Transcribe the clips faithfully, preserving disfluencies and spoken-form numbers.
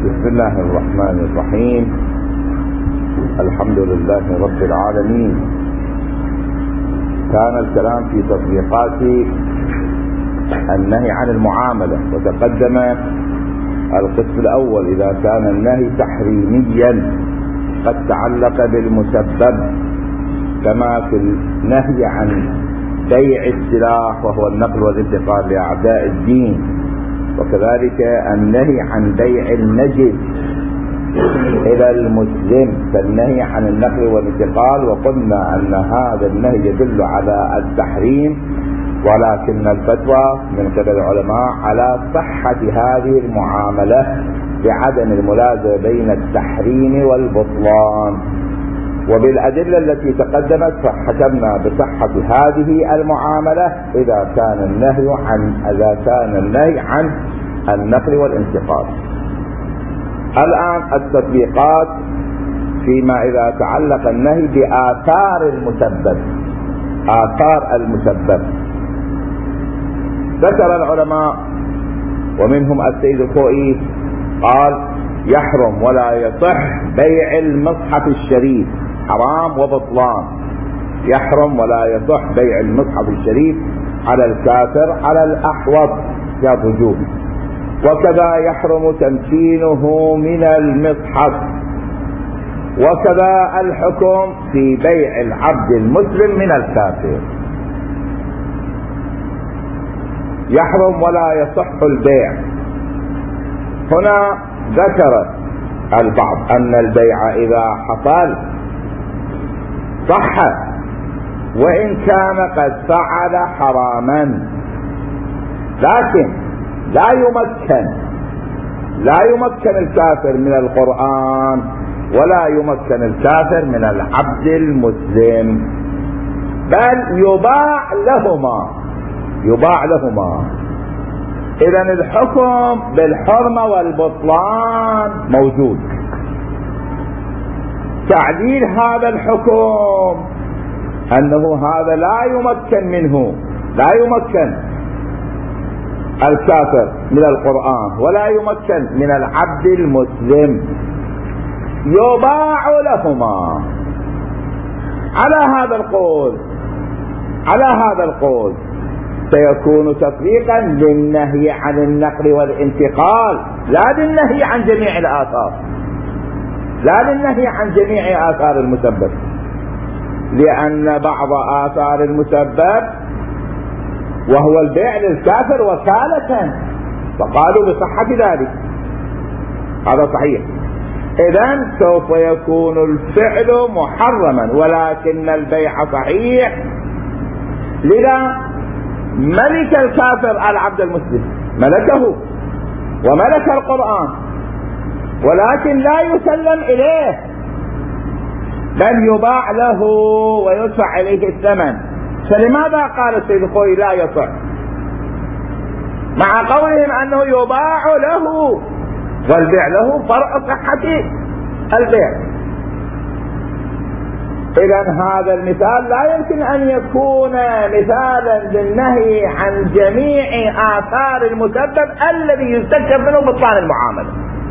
بسم الله الرحمن الرحيم. الحمد لله رب العالمين. كان الكلام في تطبيقات النهي عن المعاملة، وتقدم القسم الأول إذا كان النهي تحريميا قد تعلق بالمسبب، كما في النهي عن بيع السلاح وهو النقل والانتقال لأعداء الدين، وكذلك النهي عن بيع النجس إلى المسلم كالنهي عن النقل والانتقال. وقلنا أن هذا النهي يدل على التحريم، ولكن الفتوى من قبل العلماء على صحة هذه المعاملة بعدم الملازمة بين التحريم والبطلان. وبالأدلة التي تقدمت فحكمنا بصحة هذه المعاملة إذا كان النهي عن إذا كان النهي عن النقل والانتقال. الآن التطبيقات فيما إذا تعلق النهي بآثار المسبب. آثار المسبب ذكر العلماء ومنهم السيد الخوئي قال: يحرم ولا يصح بيع المصحف الشريف، حرام وبطلان. يحرم ولا يصح بيع المصحف الشريف على الكافر على الأحوط كالرجوع، وكذا يحرم تمكينه من المصحف، وكذا الحكم في بيع العبد المسلم من الكافر. يحرم ولا يصح البيع. هنا ذكر البعض أن البيع إذا حصل صح وإن كان قد فعل حراما، لكن لا يمكن لا يمكن الكافر من القرآن ولا يمكن الكافر من العبد المسلم، بل يباع لهما يباع لهما إذن الحكم بالحرمة والبطلان موجود. تعديل هذا الحكم أنه هذا لا يمكن منه لا يمكن الكافر من القرآن ولا يمكن من العبد المسلم، يباع لهما. على هذا القول على هذا القول سيكون تطبيقا للنهي عن النقل والانتقال، لا للنهي عن جميع الآثار لا للنهي عن جميع آثار المسبب، لأن بعض آثار المسبب وهو البيع للكافر وكالة، فقالوا بصحة ذلك. هذا صحيح. إذن سوف يكون الفعل محرما ولكن البيع صحيح. لذا ملك الكافر العبد المسلم، ملكه وملك القرآن، ولكن لا يسلم إليه بل يباع له ويدفع إليه الثمن. فلماذا قال السيد الخوئي لا يصح مع قولهم أنه يباع له والبيع له فرع صحة البيع؟ إذن هذا المثال لا يمكن أن يكون مثالا للنهي عن جميع آثار المسبب الذي يستكشف منه بطلان المعاملة.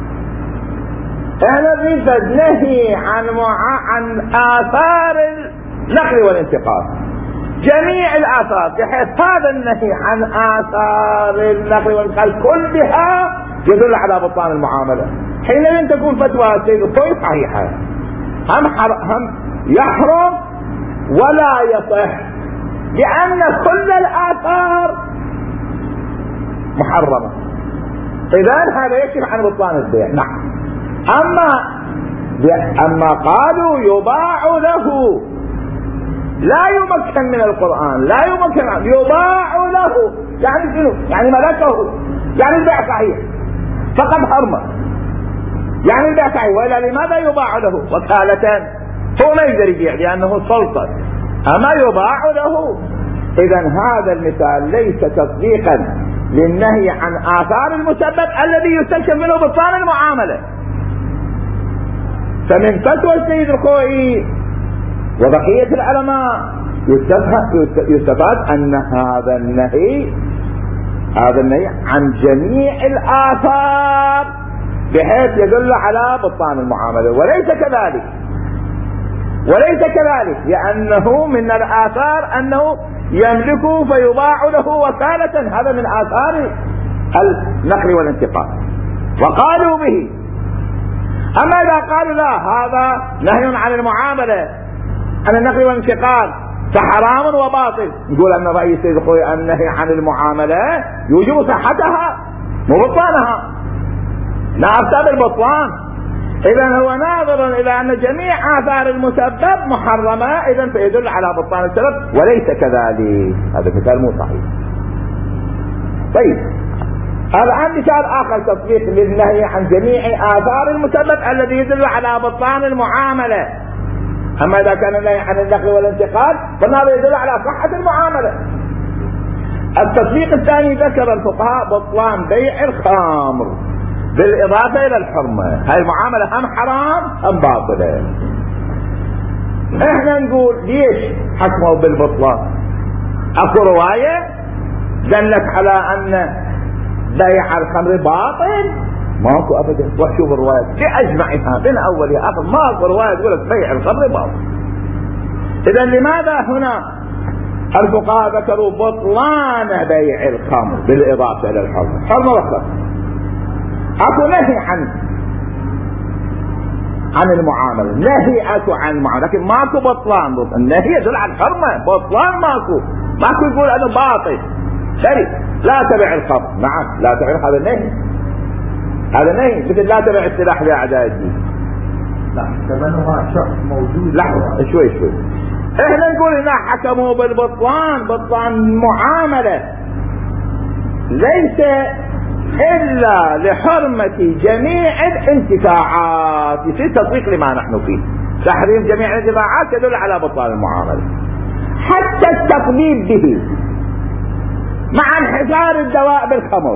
احنا نريد نهي عن مع... عن آثار النقل والانتقال، جميع الآثار، بحيث هذا النهي عن آثار النقل والانتقال كلها يدل على بطلان المعاملة. حينئذ تكون فتوى السيد الخوئي صحيحة، هم حر... هم يحرم ولا يصح، لأن كل الآثار محرمة. إذن هذا يكشف عن بطلان البيع. نعم. أما أما قالوا يباع له، لا يمكن من القرآن لا يمكن، يباع له يعني شنو؟ يعني ملكه، يعني البيع صحيح فقد حرمه، يعني البيع صحيح. وإلا لماذا يباع له وكالة؟ هو ما يقدر يبيع لأنه سلطة، أما يباع له. إذن هذا المثال ليس تطبيقا للنهي عن آثار المسبب الذي يستكشف منه بطلان المعاملة. فمن فتوى السيد الخوئي وبقية العلماء يستفاد أن هذا النهي هذا النهي عن جميع الآثار بحيث يدل على بطلان المعاملة، وليس كذلك وليس كذلك لأنه من الآثار أنه يملك فيباع له وكالة، هذا من آثار النقل والانتقال وقالوا به. أما إذا قالوا لا هذا نهي عن المعاملة عن النقل والانتقال فحرام وباطل، نقول أن رأي سيد الخوي النهي عن المعاملة يوجب صحتها مو بطلانها، لا أفتى بالبطلان. إذن هو ناظر إلى أن جميع آثار المسبب محرمة، إذن فيدل على بطلان السبب، وليس كذلك. هذا مثال مو صحيح. طيب الآن مثال آخر تطبيق للنهي عن جميع آثار المسبب الذي يدل على بطلان المعاملة. أما إذا كان النهي عن النقل والانتقال فهذا يدل على صحة المعاملة. التطبيق الثاني ذكر الفقهاء بطلان بيع الخمر بالإضافة إلى الحرمة. هاي المعاملة هم حرام هم باطلة. احنا نقول ليش حكموا بالبطلان؟ اكو رواية دلت على ان بيع الخمر باطل؟ ماكو ابدا. وشوف الروايات باجمعها من اولها اخر ماكو رواية تقول لك بيع الخمر باطل. اذا لماذا هنا الفقهاء ذكروا بطلان بيع الخمر بالإضافة إلى الحرمة؟ حرمة وخمر اكو نهي عن عن المعاملة، نهي اكو عن المعاملة لكن ماكو بطلان. النهي يدل على الحرمة، بطلان ماكو. ماكو يقول انه باطل شري لا تبع الخمر. نعم لا تبع، هذا نهي، هذا نهي مثل لا تبع السلاح لاعداء الدين. لا ثمنها شخص موجود. لحظة شوي شوي، احنا نقول هنا حكموا بالبطلان، بطلان معاملة ليس إلا لحرمة جميع الانتفاعات. يصير تطبيق لما نحن فيه، تحريم جميع الانتفاعات يدل على بطلان المعاملة. حتى التطبيب به مع انحسار الدواء بالخمر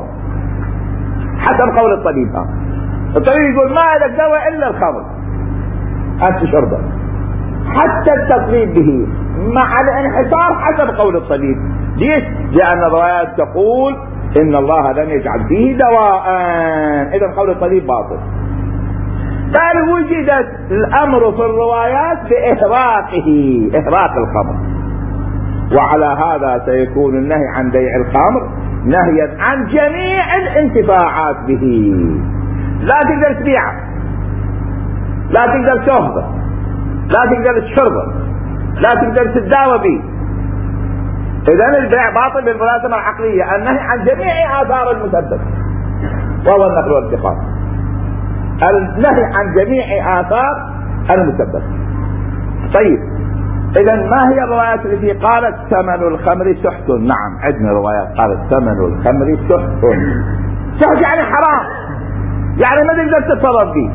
حسب قول الطبيب. ها الطبيب يقول ما لك دواء إلا الخمر أنت شربه. حتى التطبيب به مع الانحسار حسب قول الطبيب. ليش؟ لأن الروايات تقول إن الله لم يجعل فيه دواء، إذا قول الطبيب باطل. بل وجدت الأمر في الروايات بإحراقه، إحراق الخمر، وعلى هذا سيكون النهي عن بيع الخمر نهيا عن جميع الانتفاعات به. لا تقدر تبيعه، لا تقدر تشربه، لا تقدر تشربه، لا تقدر تتداوى به. إذن البيع باطل بالملازمة العقلية. النهي عن جميع آثار المسبب وهو النقل والانتقال، النهي عن جميع آثار المسبب. طيب إذن ما هي الروايات التي قالت ثمن الخمر سحت؟ نعم عندنا روايات قالت ثمن الخمر سحت. سحت يعني حرام، يعني ما تقدر تتصرف فيه،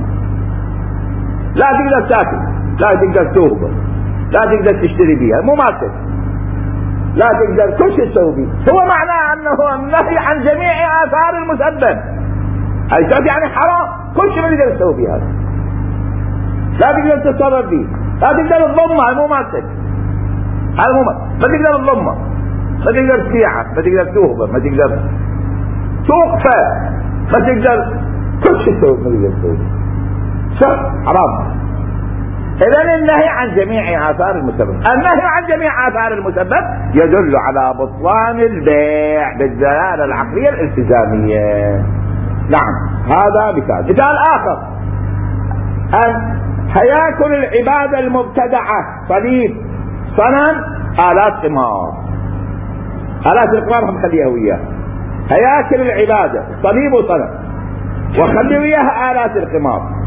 لا تقدر تاكل، لا تقدر تهبط، لا تقدر تشتري بيها، مو مالك، لا تقدر كل شيء تسوي به. هو معناه انه النهي عن جميع اثار المسبب. اي شيء يعني حرام، كل شيء ما تقدر تسوي به، هذا لا تقدر تتصرف به، لا تقدر تضمه، مو مالك، هذا مو ما تقدر تضمه، ما تقدر تبيعه، ما تقدر تهبط، ما تقدر توقفه، ما تقدر كل شيء تسوي، ما تقدر تسوي صح حرام. إذن النهي عن جميع آثار المسبب، النهي عن جميع آثار المسبب يدل على بطلان البيع بالدلالة العقلية الالتزامية. نعم هذا مثال. مثال آخر أن هياكل العبادة المبتدعة، صليب، صنم، آلات قمار. آلات القمار هم خليها وياه، هياكل العبادة صليب وصنم، وخلي وياها آلات القمار.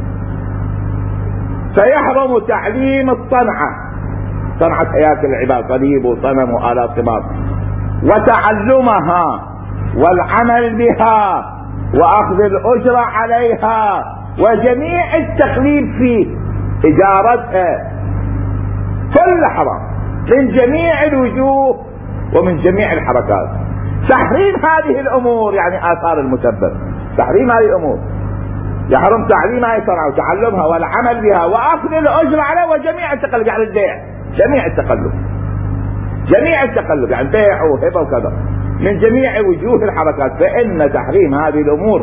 فيحرم تعليم الصنعة، صنعة هياكل العباد صليب وصنم وآلات قمار، وتعلمها والعمل بها وأخذ الأجرة عليها وجميع التقليد فيه، إجارتها، كل حرام من جميع الوجوه ومن جميع الحركات. تحريم هذه الأمور يعني آثار المسبب، تحريم هذه الأمور يحرم تعليمها يصنع وتعلمها والعمل بها واخذ الاجر عليها وجميع التقلب، يعني البيع، جميع التقلب، جميع التقلب يعني بيع وهبه وكذا من جميع وجوه الحركات. فان تحريم هذه الامور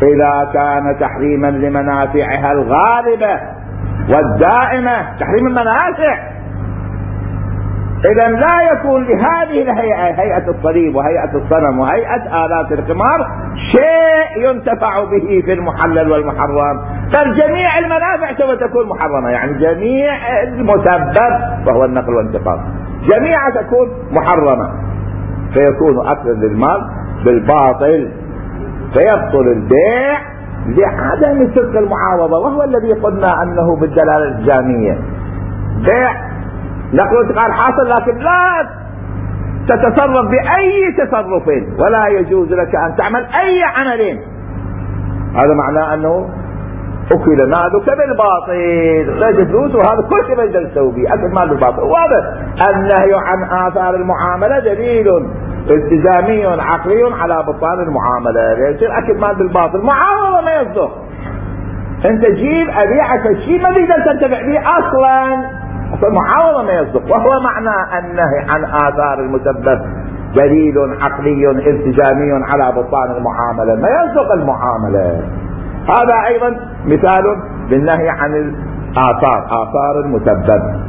إذا كان تحريما لمنافعها الغالبة والدائمة، تحريم المنافع، إذا لا يكون لهذه الهيئة، هيئة الصليب وهيئة الصنم وهيئة آلات القمار، شيء ينتفع به في المحلل والمحرم، بل جميع المنافع سوف تكون محرمة. يعني جميع المسبب وهو النقل والانتقال جميعها تكون محرمة، فيكون أكل للمال بالباطل، فيبطل البيع لعدم صدق المعاوضة، وهو الذي قلنا أنه بالدلالة الجامية بيع نقل وانتقال حاصل، لكن لا تتصرف بأي تصرف ولا يجوز لك أن تعمل أي عملين. هذا معناه أنه أكل مالك بالباطل، ليس فلوس، وهذا كل شيء يقدر يسوي به، أكل مال بالباطل. وهذا النهي عن آثار المعاملة دليل التزامي عقلي على بطلان المعاملة. يصير أكل مال بالباطل معاوضة ما يصدق، أنت جيب أبيعك الشيء ما تقدر تنتفع به أصلا، فالمعاوضة ما يصدق. وهو معنى النهي عن آثار المسبب دليل عقلي التزامي على بطلان المعاملة، ما يصدق المعاملة. هذا أيضا مثال بالنهي عن الآثار، آثار المسبب.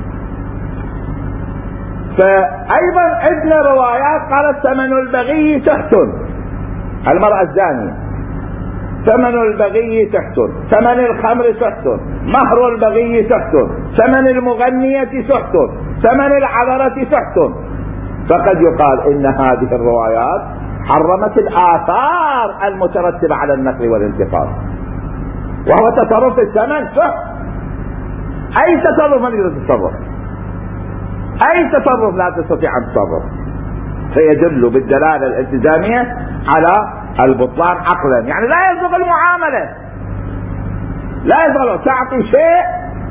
فأيضا عندنا روايات قالت ثمن البغي سحت، المرأة الزانية ثمن البغي سحت، ثمن الخمر سحت، مهر البغي سحت، ثمن المغنية سحت، ثمن العذرة سحت. فقد يقال إن هذه الروايات حرمت الآثار المترتبة على النقل والانتقال، وهو تصرف الثمن سحت. أي تصرف من يريد التصرف، أي تصرف لا تستطيع أن تصرف، فيدل بالدلالة الالتزامية على البطلان عقلا. يعني لا يصدق المعاملة، لا يصدق تعطي شيء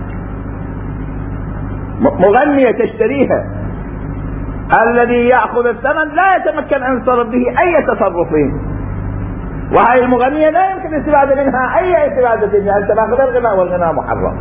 مغنية تشتريها، الذي يأخذ الثمن لا يتمكن أن يتصرف به أي تصرفين، وهذه المغنية لا يمكن الاستفادة منها أي استفادة، يعني تأخذ الغناء والغناء محرم.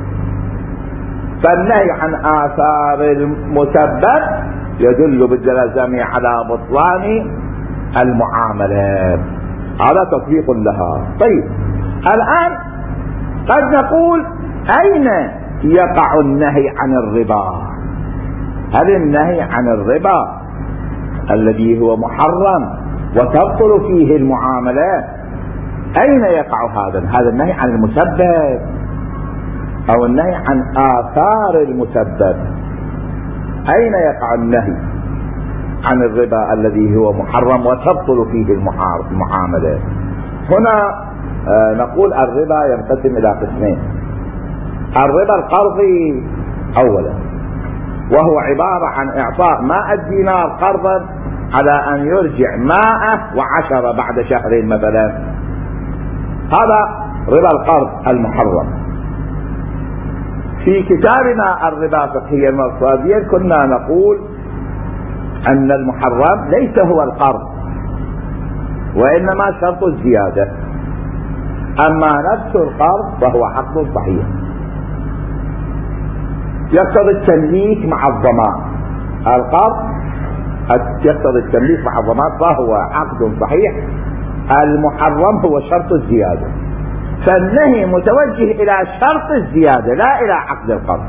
فالنهي عن آثار المسبب يدل بالدلالة الجامعة على بطلان المعاملة، هذا تطبيق لها. طيب الآن قد نقول أين يقع النهي عن الربا؟ هل النهي عن الربا الذي هو محرم وتبطل فيه المعاملات أين يقع هذا؟ هذا النهي عن المسبب أو النهي عن آثار المسبب؟ أين يقع النهي عن الربا الذي هو محرم وتبطل فيه المعاملة؟ هنا آه نقول الربا ينقسم إلى قسمين. الربا القرضي أولا، وهو عبارة عن إعطاء ماء الدينار قرضا على أن يرجع ماءه وعشرة بعد شهرين مثلا، هذا ربا القرض المحرم. في كتابنا الربا فقهيا واقتصاديا كنا نقول أن المحرم ليس هو القرض، وإنما شرط الزيادة. أما نفس القرض فهو عقد صحيح يقتضي التمليك مع الضمان. القرض يقتضي التمليك مع الضمان فهو عقد صحيح. المحرم هو شرط الزيادة، فالنهي متوجه إلى شرط الزيادة لا إلى عقد القرض.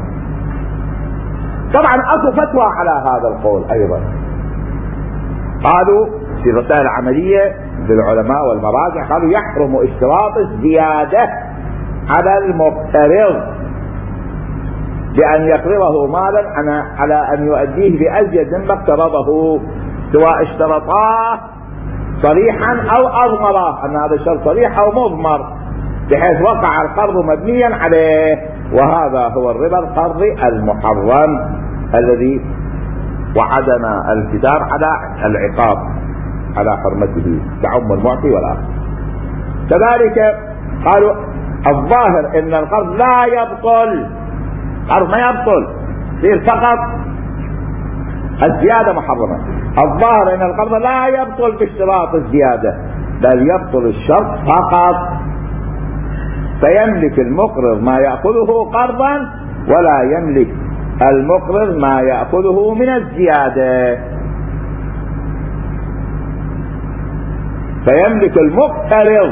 طبعا أكو فتوى على هذا القول أيضا، قالوا في رسائل عملية للعلماء والمراجع، قالوا يحرم اشتراط الزيادة على المقترض بأن يقرضه مالا على أن يؤديه بأزيد مما اقترضه، سواء اشترطاه صريحا أو أضمره، أن هذا الشرط صريح أو مضمر بحيث وقع القرض مبنيا عليه. وهذا هو الربا القرضي المحرم الذي وعدنا الكتاب على العقاب على حرمته، تعم المعطي والآخر. كذلك قالوا الظاهر ان القرض لا يبطل، القرض ما يبطل، يصير فقط الزيادة محرمة. الظاهر ان القرض لا يبطل باشتراط الزيادة، بل يبطل الشرط فقط، فيملك المقرض ما يأخذه قرضا ولا يملك المقرض ما يأخذه من الزيادة. فيملك المقترض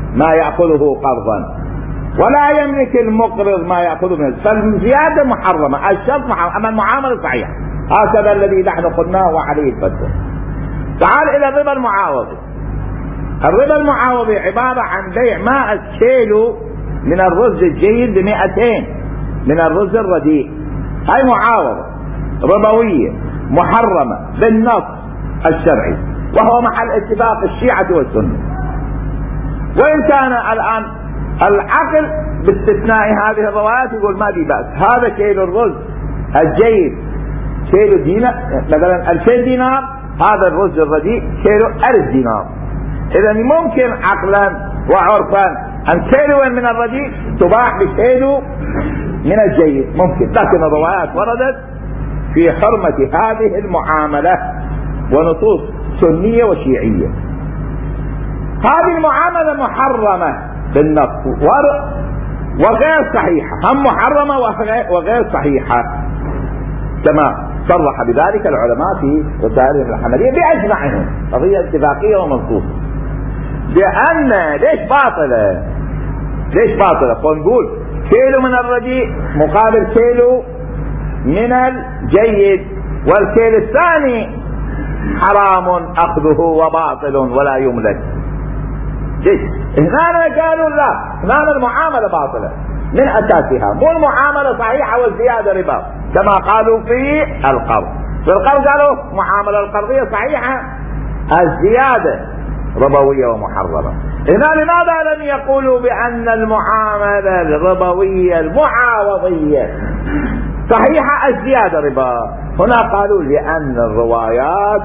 ما يأخذه قرضا، ولا يملك المقرض ما يأخذه منه، فالزيادة محرمة، الشرط محرم، أما المعاملة صحيحة. هكذا الذي نحن قلناه وعليه الفتوى. تعال إلى الربا المعاوضي. الربا المعاوضي عبارة عن بيع مائة كيلو من الرز الجيد بمئتين من الرز الرديء. هاي معاوضة ربوية محرمة بالنص الشرعي، وهو محل اتفاق الشيعة والسنة. وإن كان الآن العقل باستثناء هذه الروايات يقول ما في بأس، هذا كيلو الرز الجيد كيلو دينار مثلا ألفين دينار، هذا الرز الرديء كيلو ألف دينار. إذا ممكن عقلا وعرفا أن كيلو من الرديء تباع بكيلو من الجيد، ممكن، لكن الروايات وردت في حرمة هذه المعاملة ونصوص سنية وشيعية. هذه المعاملة محرمة بالنص وغير صحيحة، هم محرمة وغير صحيحة، كما صرح بذلك العلماء في رسائلهم الحملية بأجمعهم، قضية اتفاقية ومنصوص. لأن ليش باطلة؟ ليش باطلة؟ نقول كيلو من الرديء مقابل كيلو من الجيد، والكيل الثاني حرام أخذه وباطل ولا يملك. ليش؟ هنا قالوا لا، هنا المعاملة باطلة من أساسها، مو المعاملة صحيحة والزيادة ربا كما قالوا في القرض. في القرض قالوا معاملة القرضية صحيحة، الزيادة ربوية ومحرمة. هنا لماذا لم يقولوا بأن المعاملة الربوية المعاوضية صحيحة الزيادة ربا؟ هنا قالوا لأن الروايات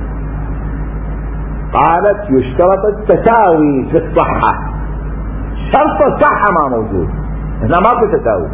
قالت يشترط التساوي في الصحة، شرط الصحة ما موجود، هنا ماكو تساوي.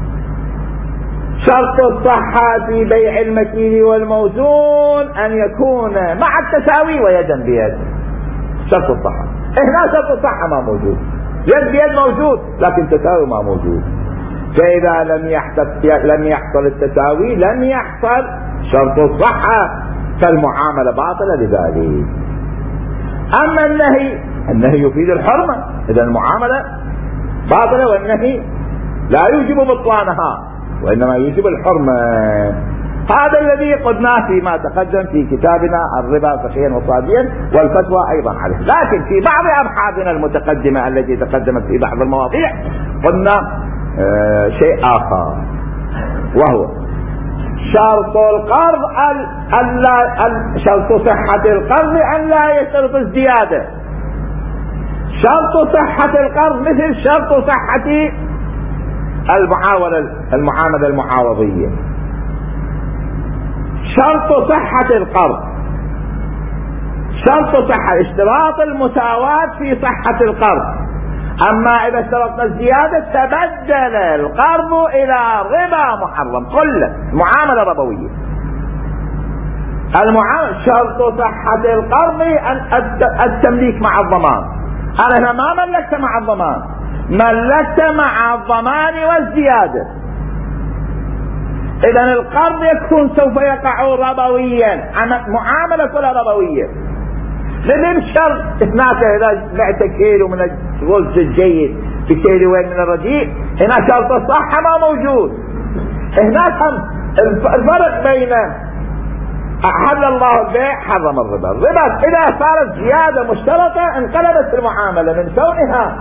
شرط الصحة في بيع المكيل والموزون أن يكون مع التساوي ويدا بيد، شرط الصحة. هنا شرط الصحة ما موجود، يد بيد موجود لكن تساوي ما موجود. فإذا لم يحصل لم يحصل التساوي لم يحصل شرط الصحة، فالمعاملة باطلة لذلك. أما النهي، النهي يفيد الحرمة، إذا المعاملة باطلة، والنهي لا يوجب بطلانها وإنما يوجب الحرمة. هذا الذي قلناه فيما تقدم في كتابنا الربا صحيحا وصاديا، والفتوى أيضا عليه. لكن في بعض أبحاثنا المتقدمة التي تقدمت في بعض المواضيع قلنا آه شيء آخر، وهو شرط القرض ال ال شرط صحة القرض أن لا يشترط الزيادة. شرط صحة القرض مثل شرط صحة المعاولة المعاملة المعاوضية. شرط صحة القرض شرط صحة اشتراط المساواة في صحة القرض. أما إذا اشترطنا الزيادة تبدل القرض إلى ربا محرم كله، معاملة ربوية. المعاملة شرط صحة القرض التمليك مع الضمان. أنا ما ملكت مع الضمان، ملكت مع الضمان والزيادة. إذن القرض يكون سوف يقع ربويا، معاملة كلها ربوية. لأن الشرط هناك إذا بعت كيلو من الرز الجيد بكيلوين من الرديء، هنا شرط الصحة ما موجود. هناك الفرق بين أحل الله البيع حرم الربا. الربا إذا صارت زيادة مشترطة انقلبت المعاملة من كونها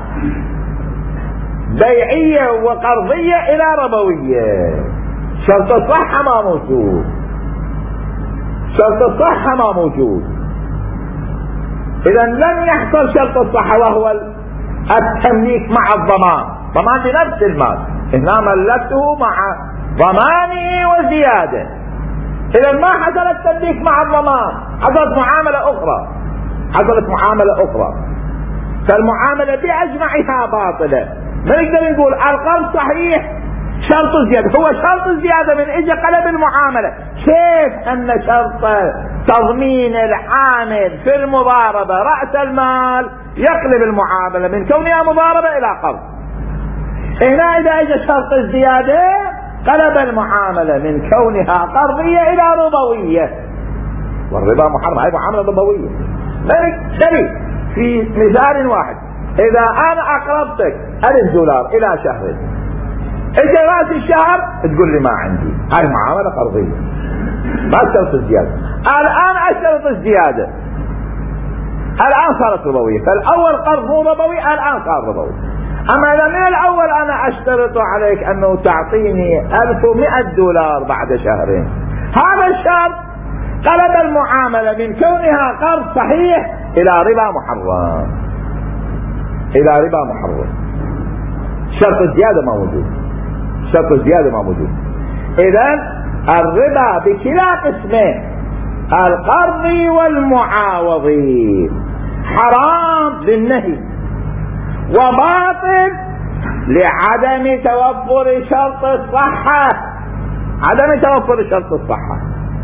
بيعية وقرضية إلى ربوية. شرط الصحة ما موجود، شرط الصحة ما موجود. إذا لم يحصل شرط الصحة وهو التمليك مع الضمان، ضمان بنفس المال، هنا ملكته مع ضمانه وزيادة. إذا ما حصل التمليك مع الضمان، حصلت معاملة أخرى، حصلت معاملة أخرى، فالمعاملة بأجمعها باطلة. ما نقدر نقول القرض صحيح شرط الزيادة، هو شرط الزيادة من إجا قلب المعاملة. كيف أن شرط تضمين العامل في المضاربة رأس المال يقلب المعاملة من كونها مضاربة إلى قرض؟ هنا إذا إجا شرط الزيادة قلب المعاملة من كونها قرضية إلى ربوية، والربا محرم، هي معاملة ربوية. ذلك في مثال واحد، إذا أنا أقرضتك ألف دولار إلى شهر، إجا رأس الشهر تقول لي ما عندي، هاي معاملة قرضية ما اشترط الزيادة. الآن أشترط الزيادة، الآن صارت ربوية. فالأول قرض مو ربوي، الآن صار ربوي. أما إذا من الأول أنا أشترط عليك أنه تعطيني ألف ومئة دولار بعد شهرين، هذا الشرط قلب المعاملة من كونها قرض صحيح إلى ربا محرم، إلى ربا محرم. شرط الزيادة ما موجود، شرط الزيادة ما موجود. إذن الربا بكلا قسمين، القرضي والمعاوضي، حرام للنهي وباطل لعدم توفر شرط الصحة، عدم توفر شرط الصحة.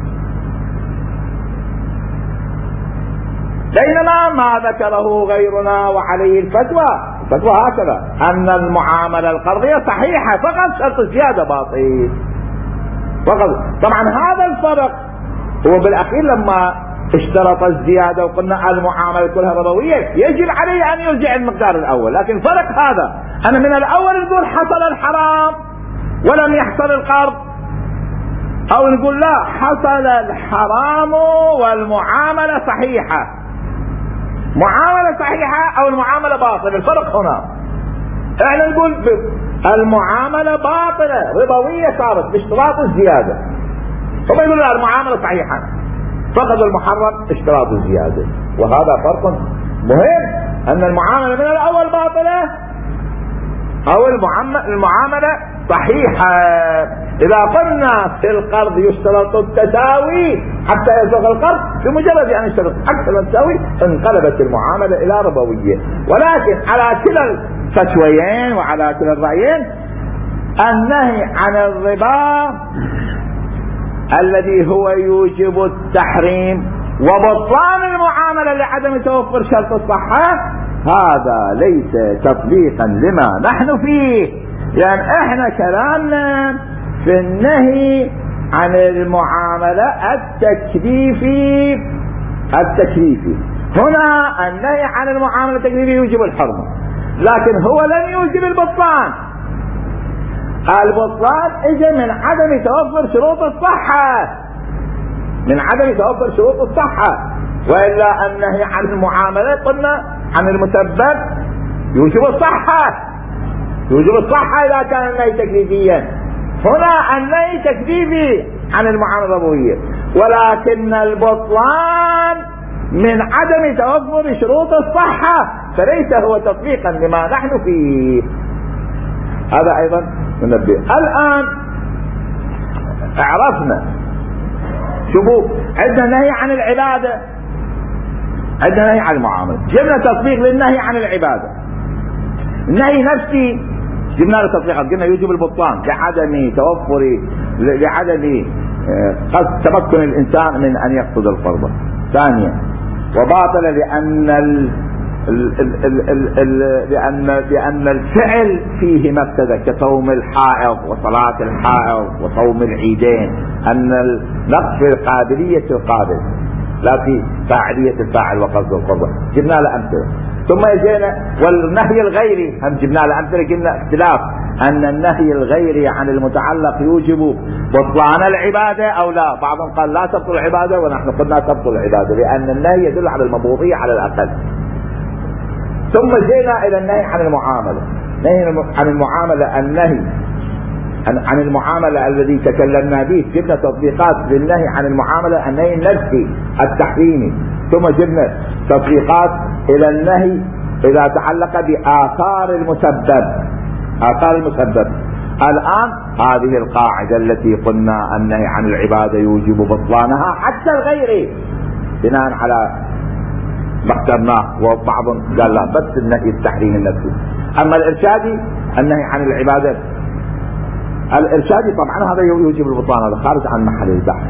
بينما ما ذكره غيرنا وعليه الفتوى، الفتوى هكذا أن المعاملة القرضية صحيحة فقط شرط الزيادة باطل فقط. طبعا هذا الفرق هو بالأخير لما اشترط الزيادة وقلنا المعاملة كلها ربوية يجب عليه أن يرجع المقدار الأول، لكن فرق هذا أنا من الأول نقول حصل الحرام ولم يحصل القرض، أو نقول لا حصل الحرام والمعاملة صحيحة، معاملة صحيحة أو المعاملة باطلة. الفرق هنا احنا نقول المعاملة باطلة ربوية صارت باشتراط الزيادة، هم يقولون لا المعاملة صحيحة فقد المحرم اشتراط الزيادة. وهذا فرق مهم، أن المعاملة من الأول باطلة أو المعاملة صحيحة. إذا قلنا في القرض يشترط التساوي حتى يصدق القرض، بمجرد أن يشترط أكثر التساوي انقلبت المعاملة إلى ربوية. ولكن على كلا الفتويين وعلى كلا الرأيين النهي عن الربا الذي هو يوجب التحريم وبطلان المعاملة لعدم توفر شرط الصحة، هذا ليس تطبيقا لما نحن فيه، لأن يعني احنا كلامنا في النهي عن المعاملة التكليفي. التكليفي هنا النهي عن المعاملة التكليفي يوجب الحرمة، لكن هو لم يوجب البطلان. البطلان اجى من عدم توفر شروط الصحة، من عدم توفر شروط الصحة. وإلا النهي عن المعاملة قلنا عن المسبب يوجب الصحة، يوجب الصحة إذا كان النهي تكليفيا. هنا النهي تكليفي عن المعاملة الربوية، ولكن البطلان من عدم توفر شروط الصحة، فليس هو تطبيقا لما نحن فيه. هذا أيضا ننبه. الآن عرفنا شوفوا عندنا نهي عن العبادة، عندنا نهي عن المعاملة، جبنا تطبيق للنهي عن العبادة. النهي نفسي جبنا له تطبيقات، قلنا يوجب البطلان لعدم توفر لعدم قصد تمكن الإنسان من أن يقصد الفرض. ثانيا وباطل لأن ال ال ال ال ال ال لأن لأن الفعل فيه مفسدة كصوم الحائض وصلاة الحائض وصوم العيدين، أن النقص في قابلية القابل لا في فاعلية الفاعل وقصد القربة. جبنا له أمثلة. ثم جينا والنهي الغيري هم جبنا له أمثلة، قلنا اختلاف أن النهي الغيري عن المتعلق يوجب بطلان العبادة أو لا. بعضهم قال لا تبطل العبادة، ونحن قلنا تبطل العبادة لأن النهي يدل على المبوضية على الأقل. ثم جينا إلى النهي عن المعاملة. نهي عن المعاملة النهي عن المعاملة الذي تكلمنا به، جبنا تطبيقات للنهي عن المعاملة النهي النفسي التحريمي. ثم جبنا تطبيقات إلى النهي إذا تعلق بآثار المسبب، آثار المسبب. الآن هذه القاعدة التي قلنا النهي عن العبادة يوجب بطلانها حتى الغير بناء على ما اخترناه، وبعض قال لا بس النهي التحريم النفسي. أما الإرشادي النهي عن العبادة الإرشادي طبعا هذا يوجب البطلان، هذا خارج عن محل البحث.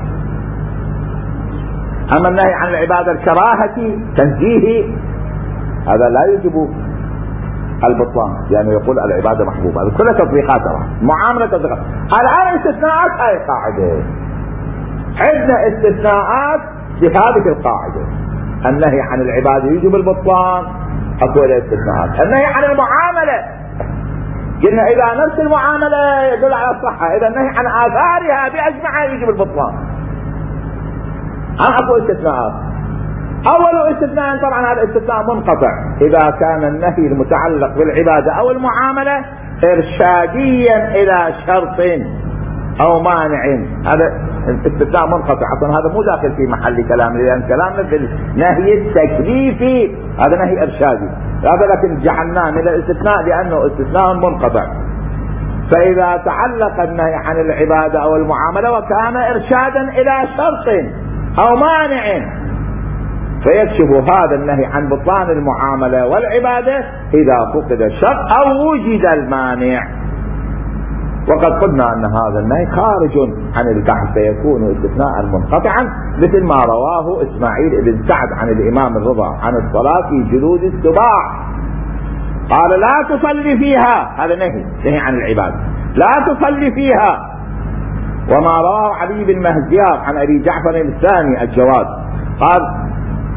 أما النهي عن العبادة الكراهة تنزيهي هذا لا يوجب البطلان، يعني يقول العبادة محبوبة. هذه كلها تطبيقات، معاملة تطبيقات. الآن استثناءات هاي قاعدة، عندنا استثناءات في هذه القاعدة. النهي عن العبادة يوجب البطلان اكو له استثناءات. النهي عن المعاملة قلنا اذا نفس المعاملة يدل على الصحة، اذا النهي عن اثارها باجمعها يجب البطلان. انا اكو استثناءات. اول استثناء طبعا هذا استثناء منقطع، اذا كان النهي المتعلق بالعبادة او المعاملة ارشاديا الى شرط او مانع، هذا استثناء منقطع. اصلا هذا مو داخل في محل كلامنا، لان كلامنا في النهي التكليفي هذا نهي ارشادي، هذا لكن جعلناه من الاستثناء لانه استثناء منقطع. فاذا تعلق النهي عن العبادة او المعاملة وكان ارشادا الى شرط او مانع فيكشف هذا النهي عن بطلان المعاملة والعبادة اذا فقد الشرط او وجد المانع. وقد قلنا ان هذا النهي خارج عن البحث فيكون استثناء منقطعا، مثل ما رواه اسماعيل بن سعد عن الامام الرضا عن الصلاة في جلود السباع، قال لا تصلي فيها، هذا نهي نهي عن العبادة، لا تصلي فيها. وما رواه علي بن مهديار عن ابي جعفر الثاني الجواد قال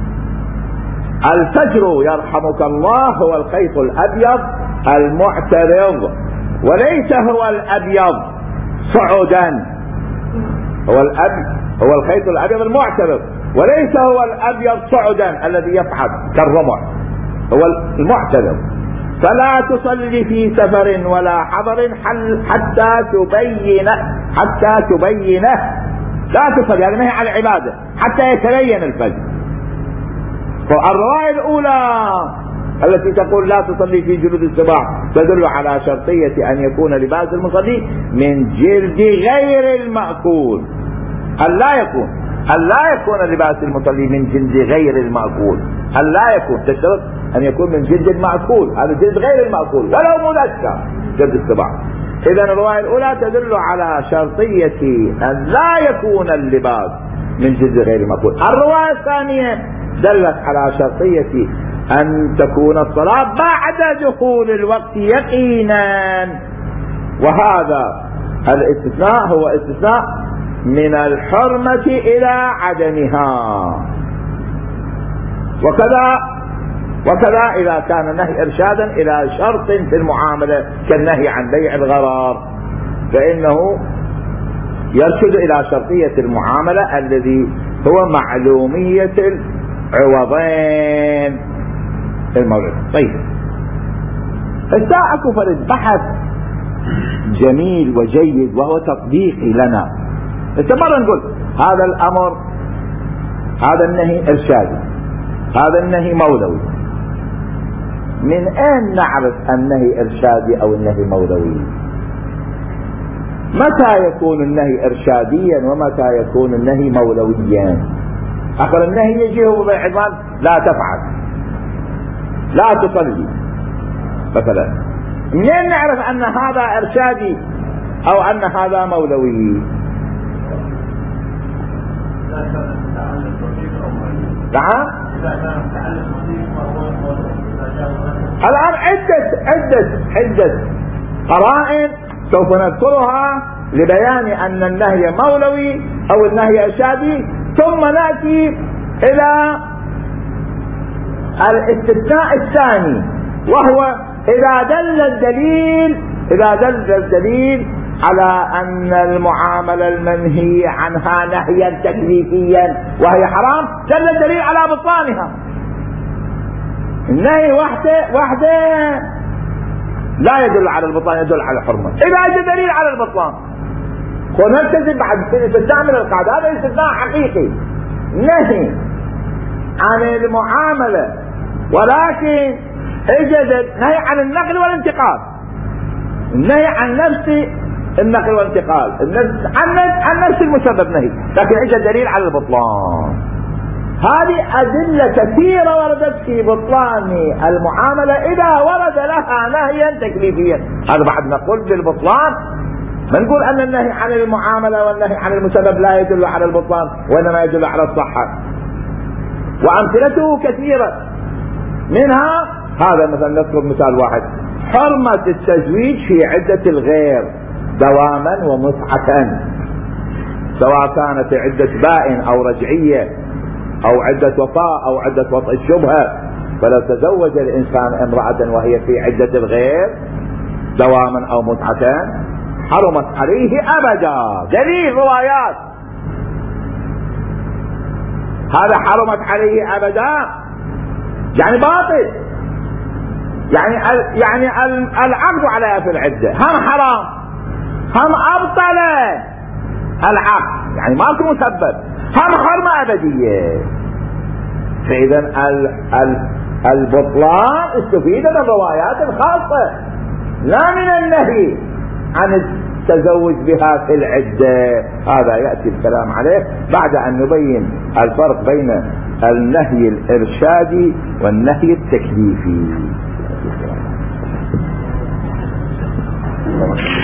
الفجر يرحمك الله هو الخيط الابيض المعترض وليس هو الابيض صعدا، هو الاب هو الخيط الابيض المعترض وليس هو الابيض صعدا الذي يصعد كالرمح، هو المعترض. فلا تصلي في سفر ولا حضر حتى تبين حتى تبينه، لا تصلي، هذا نهي عن العبادة حتى يتبين الفجر. فالرواية الأولى التي تقول لا تصلي في جلود السباع تدل على شرطية أن يكون لباس المصلي من جلد غير المأكول، أن لا يكون أن لا يكون لباس المصلي من جلد غير المأكول، أن لا يكون، تشترط أن يكون من جلد المأكول، هذا جلد غير المأكول ولو مذكر جلد السباع. إذن الرواية الأولى تدل على شرطية أن لا يكون اللباس من جلد غير المأكول. الرواية الثانية دلت على شرطية أن تكون الصلاة بعد دخول الوقت يقينا، وهذا الاستثناء هو استثناء من الحرمة إلى عدمها. وكذا وكذا إذا كان النهي إرشادا إلى شرط في المعاملة كالنهي عن بيع الغرار فإنه يرشد إلى شرطية المعاملة الذي هو معلومية العوضين الموعد. طيب الساعة فرد بحث جميل وجيد وهو تطبيقي لنا. مرة نقول هذا الأمر هذا النهي إرشادي، هذا النهي مولوي. من أين نعرف النهي إرشادي أو النهي مولوي؟ متى يكون النهي إرشاديا ومتى يكون النهي مولويا؟ آخر النهي يجي هو بعنوان لا تفعل، لا تصلي مثلا. منين نعرف أن هذا إرشادي أو أن هذا مولوي؟ نعم الآن عدة عدة عدة قرائن سوف نذكرها لبيان أن النهي مولوي أو النهي إرشادي، ثم نأتي إلى الاستثناء الثاني وهو إذا دل الدليل إذا دل الدليل على أن المعاملة المنهي عنها نهيا تكليفيا وهي حرام، دل الدليل على بطلانها. النهي وحده وحده لا يدل على البطلان، يدل على الحرمة. إذا جاء دليل على البطلان ونلتزم بعد تستعمل القاعدة، هذا استثناء حقيقي نهي عن المعاملة، ولكن اجد نهي عن النقل والانتقال، النهي عن نفس النقل والانتقال، عن عن نفس المسبب نهي، لكن اجد دليل على البطلان. هذه أدلة كثيرة وردت في بطلان المعاملة إذا ورد لها نهيا تكليفيا. هذا بعد نقول بالبطلان، ما نقول أن النهي عن المعاملة والنهي عن المسبب لا يدل على البطلان وإنما يدل على الصحة. وأمثلته كثيرة، منها هذا مثلا نذكر مثال واحد: حرمة التزويج في عدة الغير دواما ومتعة، سواء كانت عدة بائن أو رجعية أو عدة وفاء أو عدة وطء الشبهة فلو تزوج الإنسان امرأة وهي في عدة الغير دواما أو متعة حرمت عليه أبدا. دليل روايات هذا حرمت عليه أبدا يعني باطل، يعني يعني العقد عليها في العدة هم حرام هم أبطل العقد، يعني ماكو مسبب، هم حرمة أبدية. فإذا البطلان استفيد من الروايات الخاصة لا من النهي عن التزوج بها في العدة. هذا يأتي الكلام عليه بعد أن نبين الفرق بين النهي الإرشادي والنهي التكليفي.